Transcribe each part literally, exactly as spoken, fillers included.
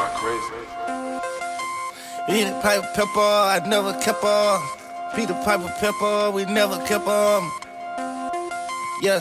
Not crazy. Peter Piper Pepper, I never kept on. Peter Piper Pepper, we never kept on. Yeah.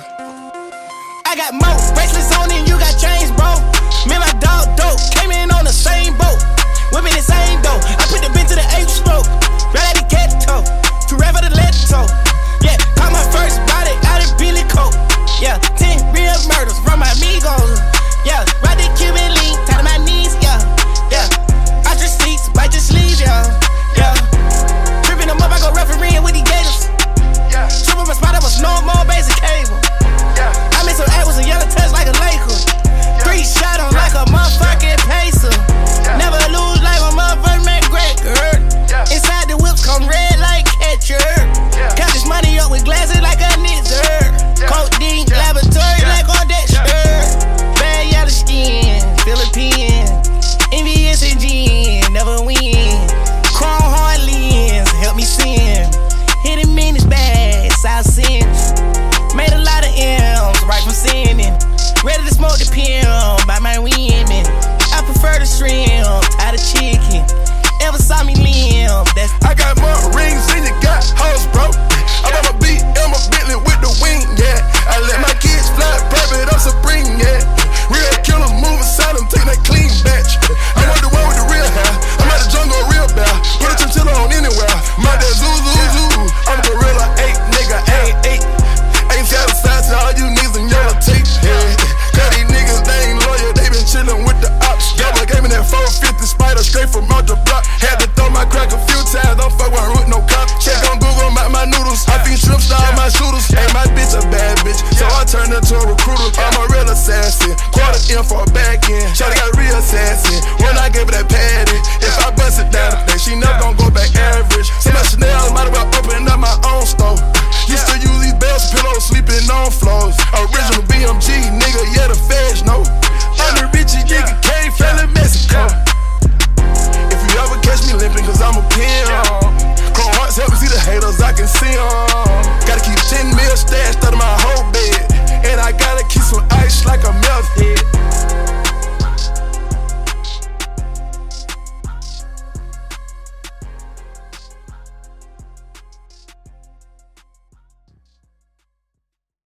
I got more bracelets on than you got chains, bro. Me and my dog dope came in on the same boat. Women the same dough. I put the bitch to the eighth stroke. Right at the ghetto. Too rap for the leto. Yeah, caught my first body out of Billy Coat. Yeah, ten real murders from my amigos. Yeah, ride the Cuban link, tie to my knees. Yeah, yeah. I just seats, bite your sleeves. Yeah, yeah. Tripping them up, I go refereeing with the gators. Yeah, tripping my spot, I was no more basic cable. Yeah, I made some act with some yellow touch like a Laker. Three shot on like a motherfucking pacer. Never lose like my motherfucking McGregor. Inside the whips come red like ketchup. Count this money up with glasses like a nizzer. Codeine laboratory like on that shirt. Bad yellow skin, Philippine. Envious and gin, never win. Chrome hard lens, help me sin. Hitting minutes bad, South Central. Made a lot of M's right from sinning. Ready to smoke the pill by my women. I prefer the shrimp, tie the chicken. Ever saw me limp, that's I got more rings than you got hoes, bro. I bought my beat and my Bentley with the wing, yeah. I let my kids fly private on Supreme, yeah. Real killer move inside them, take that clean batch. I'm on the one with the real hair. I'm out the jungle real bad. Put a chinchilla on anywhere. My dad zoo, zoo, zoo. I'm a gorilla eight, nigga, ain't eight. Ain't satisfied to all you niggas in yellow tape, yeah. Cause these niggas, they ain't loyal, they been chillin' with the ops. Double gave me that four fifty spider straight from out the block. Had to throw my crack a few times, don't fuck with with no cop. Check on Google, my, my noodles. I feed shrimp to all my shooters. Ain't my bitch a bad bitch, so I turned into a recruiter. I'm a real assassin, quarter in for a back end. Shawty got real assassin, when I gave her that patty.